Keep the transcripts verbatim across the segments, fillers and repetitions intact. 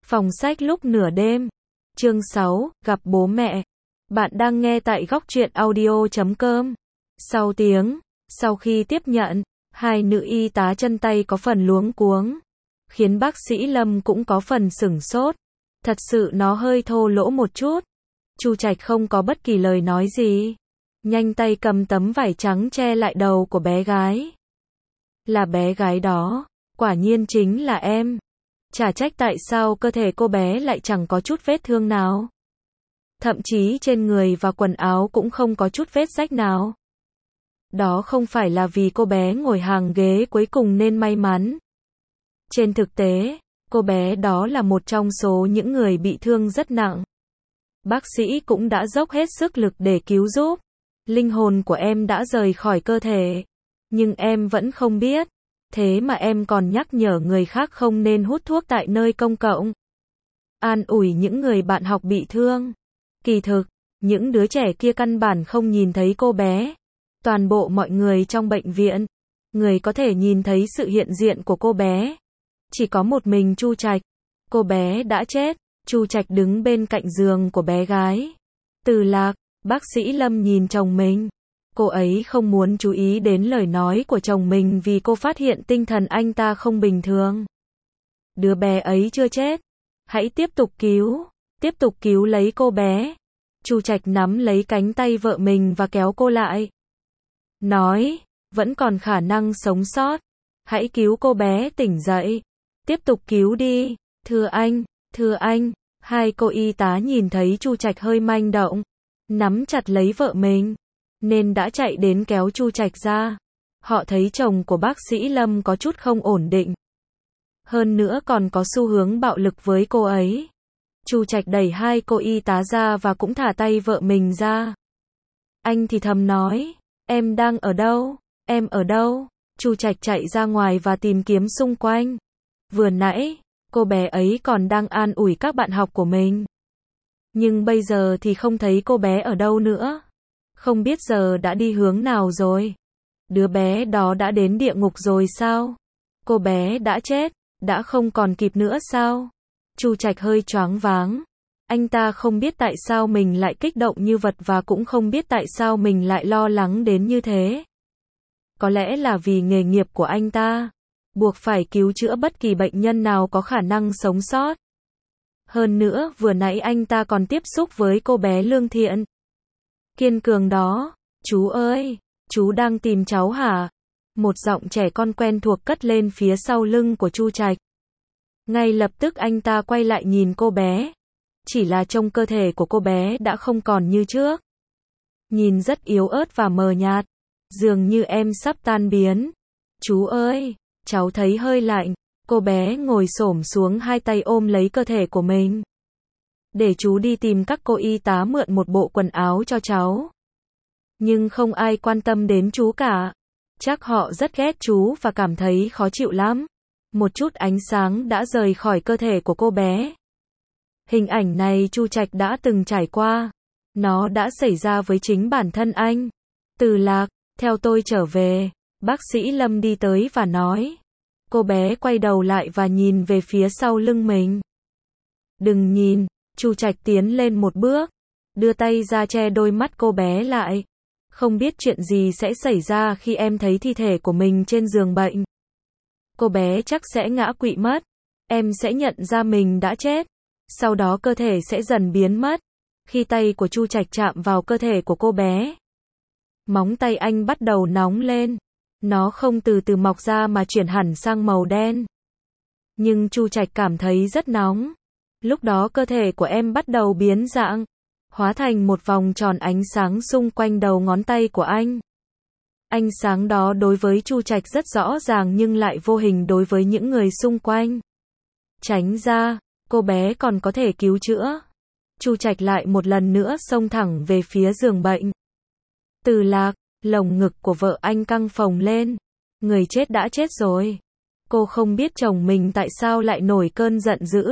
Phòng sách lúc nửa đêm. Chương sáu, gặp bố mẹ. Bạn đang nghe tại góc truyện audio chấm com. Sau tiếng, sau khi tiếp nhận, hai nữ y tá chân tay có phần luống cuống, khiến bác sĩ Lâm cũng có phần sửng sốt. Thật sự nó hơi thô lỗ một chút. Chu Trạch không có bất kỳ lời nói gì, nhanh tay cầm tấm vải trắng che lại đầu của bé gái. Là bé gái đó, quả nhiên chính là em. Chả trách tại sao cơ thể cô bé lại chẳng có chút vết thương nào. Thậm chí trên người và quần áo cũng không có chút vết rách nào. Đó không phải là vì cô bé ngồi hàng ghế cuối cùng nên may mắn. Trên thực tế, cô bé đó là một trong số những người bị thương rất nặng. Bác sĩ cũng đã dốc hết sức lực để cứu giúp. Linh hồn của em đã rời khỏi cơ thể, nhưng em vẫn không biết. Thế mà em còn nhắc nhở người khác không nên hút thuốc tại nơi công cộng. An ủi những người bạn học bị thương. Kỳ thực, những đứa trẻ kia căn bản không nhìn thấy cô bé. Toàn bộ mọi người trong bệnh viện, người có thể nhìn thấy sự hiện diện của cô bé. Chỉ có một mình Chu Trạch. Cô bé đã chết. Chu Trạch đứng bên cạnh giường của bé gái. Từ Lạc, bác sĩ Lâm nhìn chồng mình. Cô ấy không muốn chú ý đến lời nói của chồng mình vì cô phát hiện tinh thần anh ta không bình thường. Đứa bé ấy chưa chết. Hãy tiếp tục cứu. Tiếp tục cứu lấy cô bé. Chu Trạch nắm lấy cánh tay vợ mình và kéo cô lại. Nói, vẫn còn khả năng sống sót. Hãy cứu cô bé tỉnh dậy. Tiếp tục cứu đi. Thưa anh, thưa anh. Hai cô y tá nhìn thấy Chu Trạch hơi manh động, nắm chặt lấy vợ mình, nên đã chạy đến kéo Chu Trạch ra. Họ thấy chồng của bác sĩ Lâm có chút không ổn định. Hơn nữa còn có xu hướng bạo lực với cô ấy. Chu Trạch đẩy hai cô y tá ra và cũng thả tay vợ mình ra. Anh thì thầm nói, em đang ở đâu? Em ở đâu? Chu Trạch chạy ra ngoài và tìm kiếm xung quanh. Vừa nãy, cô bé ấy còn đang an ủi các bạn học của mình. Nhưng bây giờ thì không thấy cô bé ở đâu nữa. Không biết giờ đã đi hướng nào rồi. Đứa bé đó đã đến địa ngục rồi sao? Cô bé đã chết, đã không còn kịp nữa sao? Chu Trạch hơi choáng váng. Anh ta không biết tại sao mình lại kích động như vật và cũng không biết tại sao mình lại lo lắng đến như thế. Có lẽ là vì nghề nghiệp của anh ta, buộc phải cứu chữa bất kỳ bệnh nhân nào có khả năng sống sót. Hơn nữa, vừa nãy anh ta còn tiếp xúc với cô bé lương thiện, kiên cường đó. Chú ơi, chú đang tìm cháu hả? Một giọng trẻ con quen thuộc cất lên phía sau lưng của Chu Trạch. Ngay lập tức anh ta quay lại nhìn cô bé. Chỉ là trông cơ thể của cô bé đã không còn như trước. Nhìn rất yếu ớt và mờ nhạt. Dường như em sắp tan biến. Chú ơi, cháu thấy hơi lạnh. Cô bé ngồi xổm xuống, hai tay ôm lấy cơ thể của mình. Để chú đi tìm các cô y tá mượn một bộ quần áo cho cháu. Nhưng không ai quan tâm đến chú cả. Chắc họ rất ghét chú và cảm thấy khó chịu lắm. Một chút ánh sáng đã rời khỏi cơ thể của cô bé. Hình ảnh này Chu Trạch đã từng trải qua. Nó đã xảy ra với chính bản thân anh. Từ Lạc, theo tôi trở về. Bác sĩ Lâm đi tới và nói. Cô bé quay đầu lại và nhìn về phía sau lưng mình. Đừng nhìn. Chu Trạch tiến lên một bước, đưa tay ra che đôi mắt cô bé lại. Không biết chuyện gì sẽ xảy ra khi em thấy thi thể của mình trên giường bệnh. Cô bé chắc sẽ ngã quỵ mất. Em sẽ nhận ra mình đã chết. Sau đó cơ thể sẽ dần biến mất. Khi tay của Chu Trạch chạm vào cơ thể của cô bé, móng tay anh bắt đầu nóng lên. Nó không từ từ mọc ra mà chuyển hẳn sang màu đen. Nhưng Chu Trạch cảm thấy rất nóng. Lúc đó cơ thể của em bắt đầu biến dạng, hóa thành một vòng tròn ánh sáng xung quanh đầu ngón tay của anh. Ánh sáng đó đối với Chu Trạch rất rõ ràng nhưng lại vô hình đối với những người xung quanh. Tránh ra, cô bé còn có thể cứu chữa. Chu Trạch lại một lần nữa xông thẳng về phía giường bệnh. Từ Lạc, lồng ngực của vợ anh căng phồng lên. Người chết đã chết rồi. Cô không biết chồng mình tại sao lại nổi cơn giận dữ.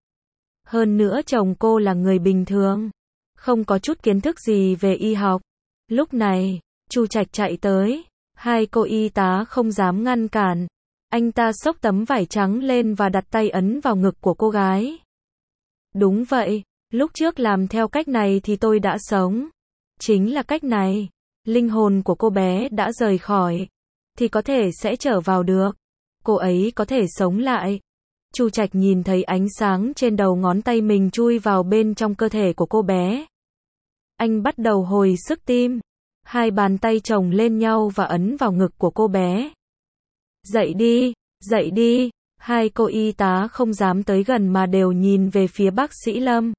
Hơn nữa chồng cô là người bình thường, không có chút kiến thức gì về y học. Lúc này, Chu Trạch chạy tới. Hai cô y tá không dám ngăn cản. Anh ta xốc tấm vải trắng lên và đặt tay ấn vào ngực của cô gái. Đúng vậy, lúc trước làm theo cách này thì tôi đã sống. Chính là cách này, linh hồn của cô bé đã rời khỏi, thì có thể sẽ trở vào được. Cô ấy có thể sống lại. Chu Trạch nhìn thấy ánh sáng trên đầu ngón tay mình chui vào bên trong cơ thể của cô bé. Anh bắt đầu hồi sức tim. Hai bàn tay chồng lên nhau và ấn vào ngực của cô bé. Dậy đi, dậy đi. Hai cô y tá không dám tới gần mà đều nhìn về phía bác sĩ Lâm.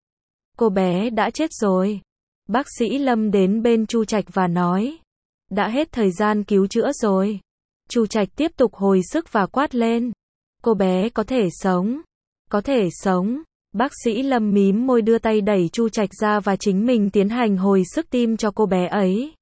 Cô bé đã chết rồi. Bác sĩ Lâm đến bên Chu Trạch và nói. Đã hết thời gian cứu chữa rồi. Chu Trạch tiếp tục hồi sức và quát lên. Cô bé có thể sống. Có thể sống. Bác sĩ Lâm mím môi đưa tay đẩy Chu Trạch ra và chính mình tiến hành hồi sức tim cho cô bé ấy.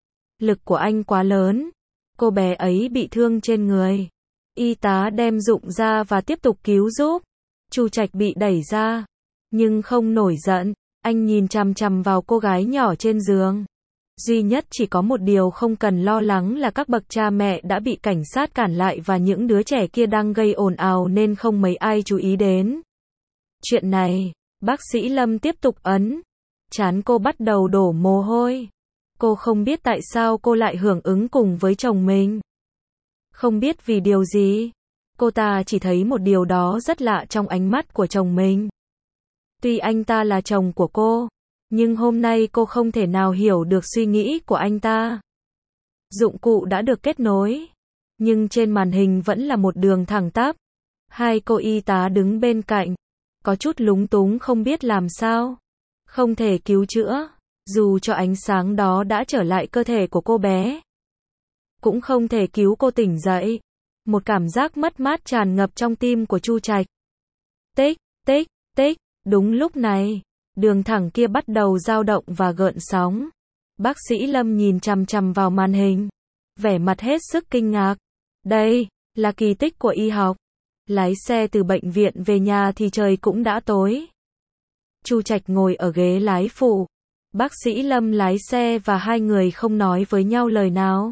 Lực của anh quá lớn. Cô bé ấy bị thương trên người. Y tá đem dụng ra và tiếp tục cứu giúp. Chu Trạch bị đẩy ra. Nhưng không nổi giận. Anh nhìn chằm chằm vào cô gái nhỏ trên giường. Duy nhất chỉ có một điều không cần lo lắng là các bậc cha mẹ đã bị cảnh sát cản lại và những đứa trẻ kia đang gây ồn ào nên không mấy ai chú ý đến. Chuyện này, bác sĩ Lâm tiếp tục ấn. Trán cô bắt đầu đổ mồ hôi. Cô không biết tại sao cô lại hưởng ứng cùng với chồng mình. Không biết vì điều gì. Cô ta chỉ thấy một điều đó rất lạ trong ánh mắt của chồng mình. Tuy anh ta là chồng của cô, nhưng hôm nay cô không thể nào hiểu được suy nghĩ của anh ta. Dụng cụ đã được kết nối, nhưng trên màn hình vẫn là một đường thẳng tắp. Hai cô y tá đứng bên cạnh, có chút lúng túng không biết làm sao. Không thể cứu chữa, dù cho ánh sáng đó đã trở lại cơ thể của cô bé. Cũng không thể cứu cô tỉnh dậy. Một cảm giác mất mát tràn ngập trong tim của Chu Trạch. Tích, tích, tích, đúng lúc này, đường thẳng kia bắt đầu dao động và gợn sóng. Bác sĩ Lâm nhìn chằm chằm vào màn hình, vẻ mặt hết sức kinh ngạc. Đây là kỳ tích của y học. Lái xe từ bệnh viện về nhà thì trời cũng đã tối. Chu Trạch ngồi ở ghế lái phụ. Bác sĩ Lâm lái xe và hai người không nói với nhau lời nào.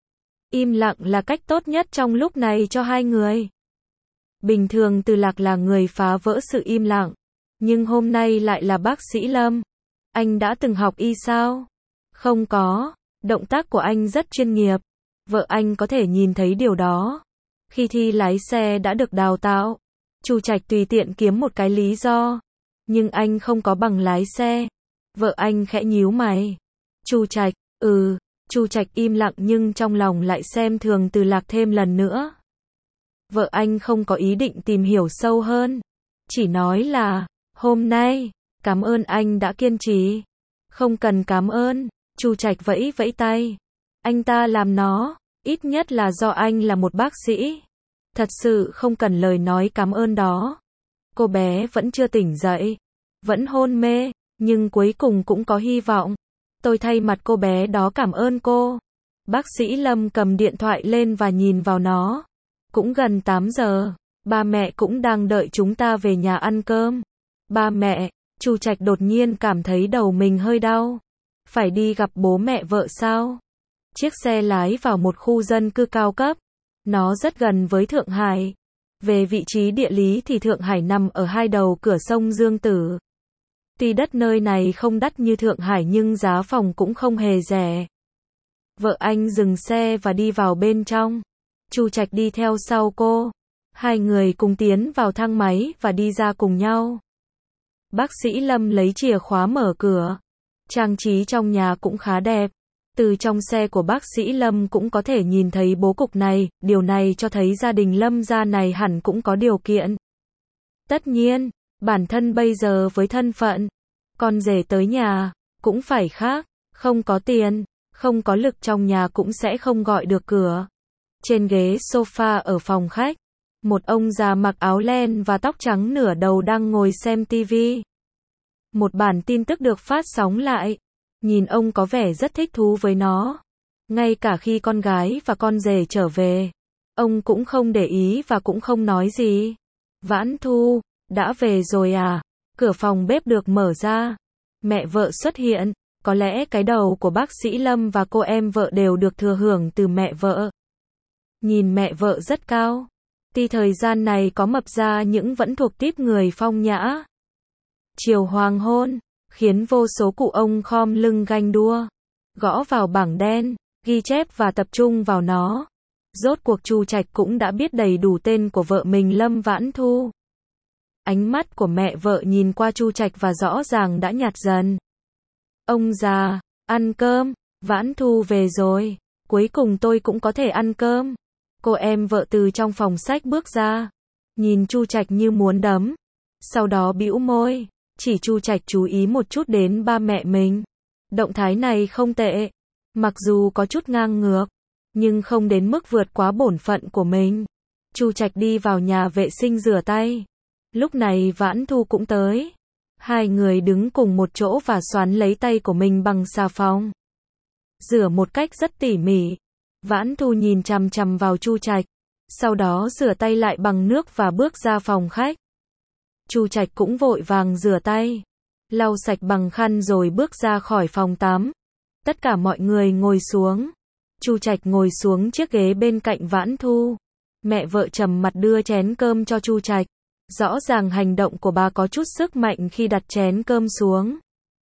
Im lặng là cách tốt nhất trong lúc này cho hai người. Bình thường Từ Lạc là người phá vỡ sự im lặng. Nhưng hôm nay lại là bác sĩ Lâm. Anh đã từng học y sao? Không có. Động tác của anh rất chuyên nghiệp. Vợ anh có thể nhìn thấy điều đó. Khi thi lái xe đã được đào tạo. Chu Trạch tùy tiện kiếm một cái lý do. Nhưng anh không có bằng lái xe. Vợ anh khẽ nhíu mày. Chu Trạch, ừ. Chu Trạch im lặng nhưng trong lòng lại xem thường Từ Lạc thêm lần nữa. Vợ anh không có ý định tìm hiểu sâu hơn. Chỉ nói là, hôm nay, cảm ơn anh đã kiên trì. Không cần cảm ơn. Chu Trạch vẫy vẫy tay. Anh ta làm nó, ít nhất là do anh là một bác sĩ. Thật sự không cần lời nói cảm ơn đó. Cô bé vẫn chưa tỉnh dậy. Vẫn hôn mê, nhưng cuối cùng cũng có hy vọng. Tôi thay mặt cô bé đó cảm ơn cô. Bác sĩ Lâm cầm điện thoại lên và nhìn vào nó. Cũng gần tám giờ. Ba mẹ cũng đang đợi chúng ta về nhà ăn cơm. Ba mẹ, Chu Trạch đột nhiên cảm thấy đầu mình hơi đau. Phải đi gặp bố mẹ vợ sao? Chiếc xe lái vào một khu dân cư cao cấp. Nó rất gần với Thượng Hải. Về vị trí địa lý thì Thượng Hải nằm ở hai đầu cửa sông Dương Tử. Tuy đất nơi này không đắt như Thượng Hải nhưng giá phòng cũng không hề rẻ. Vợ anh dừng xe và đi vào bên trong. Chu Trạch đi theo sau cô. Hai người cùng tiến vào thang máy và đi ra cùng nhau. Bác sĩ Lâm lấy chìa khóa mở cửa. Trang trí trong nhà cũng khá đẹp. Từ trong xe của bác sĩ Lâm cũng có thể nhìn thấy bố cục này, điều này cho thấy gia đình Lâm gia này hẳn cũng có điều kiện. Tất nhiên, bản thân bây giờ với thân phận, con rể tới nhà, cũng phải khác, không có tiền, không có lực trong nhà cũng sẽ không gọi được cửa. Trên ghế sofa ở phòng khách, một ông già mặc áo len và tóc trắng nửa đầu đang ngồi xem tivi. Một bản tin tức được phát sóng lại. Nhìn ông có vẻ rất thích thú với nó. Ngay cả khi con gái và con rể trở về, ông cũng không để ý và cũng không nói gì. Vãn Thu, đã về rồi à? Cửa phòng bếp được mở ra. Mẹ vợ xuất hiện. Có lẽ cái đầu của bác sĩ Lâm và cô em vợ đều được thừa hưởng từ mẹ vợ. Nhìn mẹ vợ rất cao. Tuy thời gian này có mập ra nhưng vẫn thuộc típ người phong nhã. Chiều hoàng hôn, khiến vô số cụ ông khom lưng ganh đua, gõ vào bảng đen, ghi chép và tập trung vào nó. Rốt cuộc Chu Trạch cũng đã biết đầy đủ tên của vợ mình Lâm Vãn Thu. Ánh mắt của mẹ vợ nhìn qua Chu Trạch và rõ ràng đã nhạt dần. Ông già, ăn cơm, Vãn Thu về rồi, cuối cùng tôi cũng có thể ăn cơm. Cô em vợ từ trong phòng sách bước ra, nhìn Chu Trạch như muốn đấm. Sau đó bĩu môi, chỉ Chu Trạch chú ý một chút đến ba mẹ mình. Động thái này không tệ, mặc dù có chút ngang ngược, nhưng không đến mức vượt quá bổn phận của mình. Chu Trạch đi vào nhà vệ sinh rửa tay. Lúc này Vãn Thu cũng tới. Hai người đứng cùng một chỗ và xoắn lấy tay của mình bằng xà phòng. Rửa một cách rất tỉ mỉ. Vãn Thu nhìn chằm chằm vào Chu Trạch, sau đó rửa tay lại bằng nước và bước ra phòng khách. Chu Trạch cũng vội vàng rửa tay, lau sạch bằng khăn rồi bước ra khỏi phòng tắm. Tất cả mọi người ngồi xuống. Chu Trạch ngồi xuống chiếc ghế bên cạnh Vãn Thu. Mẹ vợ trầm mặt đưa chén cơm cho Chu Trạch. Rõ ràng hành động của bà có chút sức mạnh khi đặt chén cơm xuống.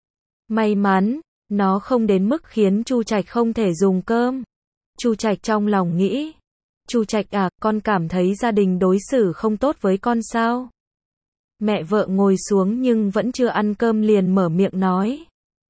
May mắn, nó không đến mức khiến Chu Trạch không thể dùng cơm. Chu Trạch trong lòng nghĩ. Chu Trạch à, con cảm thấy gia đình đối xử không tốt với con sao? Mẹ vợ ngồi xuống nhưng vẫn chưa ăn cơm liền mở miệng nói.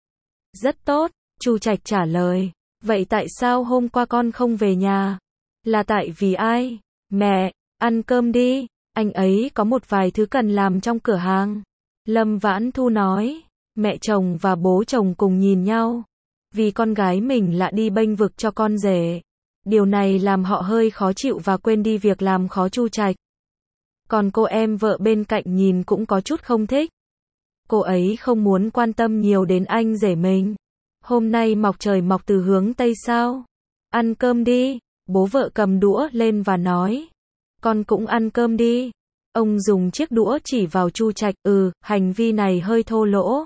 Rất tốt, Chu Trạch trả lời. Vậy tại sao hôm qua con không về nhà? Là tại vì ai? Mẹ, ăn cơm đi, anh ấy có một vài thứ cần làm trong cửa hàng. Lâm Vãn Thu nói. Mẹ chồng và bố chồng cùng nhìn nhau. Vì con gái mình lại đi bênh vực cho con rể. Điều này làm họ hơi khó chịu và quên đi việc làm khó Chu Trạch. Còn cô em vợ bên cạnh nhìn cũng có chút không thích. Cô ấy không muốn quan tâm nhiều đến anh rể mình. Hôm nay mọc trời mọc từ hướng Tây sao? Ăn cơm đi. Bố vợ cầm đũa lên và nói. Con cũng ăn cơm đi. Ông dùng chiếc đũa chỉ vào Chu Trạch. Ừ, hành vi này hơi thô lỗ.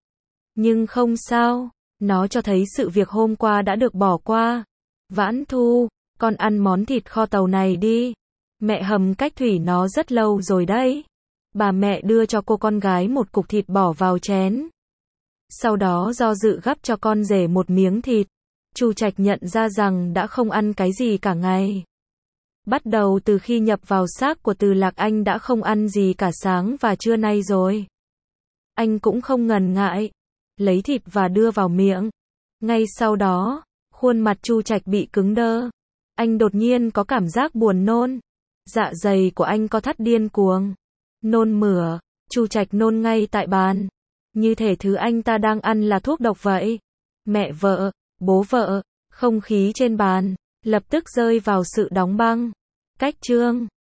Nhưng không sao. Nó cho thấy sự việc hôm qua đã được bỏ qua. Vãn Thu, con ăn món thịt kho tàu này đi. Mẹ hầm cách thủy nó rất lâu rồi đấy. Bà mẹ đưa cho cô con gái một cục thịt bỏ vào chén. Sau đó do dự gắp cho con rể một miếng thịt. Chu Trạch nhận ra rằng đã không ăn cái gì cả ngày. Bắt đầu từ khi nhập vào xác của Từ Lạc anh đã không ăn gì cả sáng và trưa nay rồi. Anh cũng không ngần ngại. Lấy thịt và đưa vào miệng. Ngay sau đó, khuôn mặt Chu Trạch bị cứng đơ. Anh đột nhiên có cảm giác buồn nôn. Dạ dày của anh co thắt điên cuồng. Nôn mửa, Chu Trạch nôn ngay tại bàn. Như thể thứ anh ta đang ăn là thuốc độc vậy. Mẹ vợ, bố vợ, không khí trên bàn lập tức rơi vào sự đóng băng. Cách chương